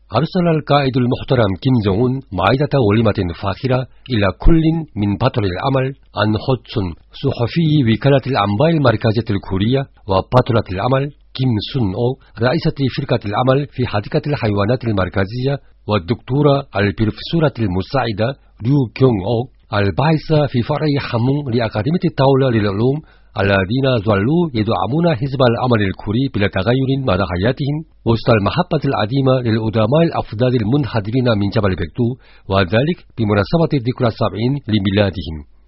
أرسل القائد المحترم كيم جونغ أون مائدة وليمة فاخرة إلى كل من بطل العمل أن هودسون صحفي وكالة الأنباء المركزية الكورية، وبطلة العمل كيم سون أو رئيسة فرقة العمل في حديقة الحيوانات المركزية، والدكتورة البروفيسورة المساعدة ليو كيونغ أو الباحثة في فرع حمون لأكاديمية الدولة للعلوم، الذين ظلوا يدعمون حزب العمل الكوري بلا تغير مدى حياتهم وسط المحبة العديمة للأدماء الأفضل المنحدرين من جبل بكدو، وذلك بمناسبة ذكرى 70 لميلادهم.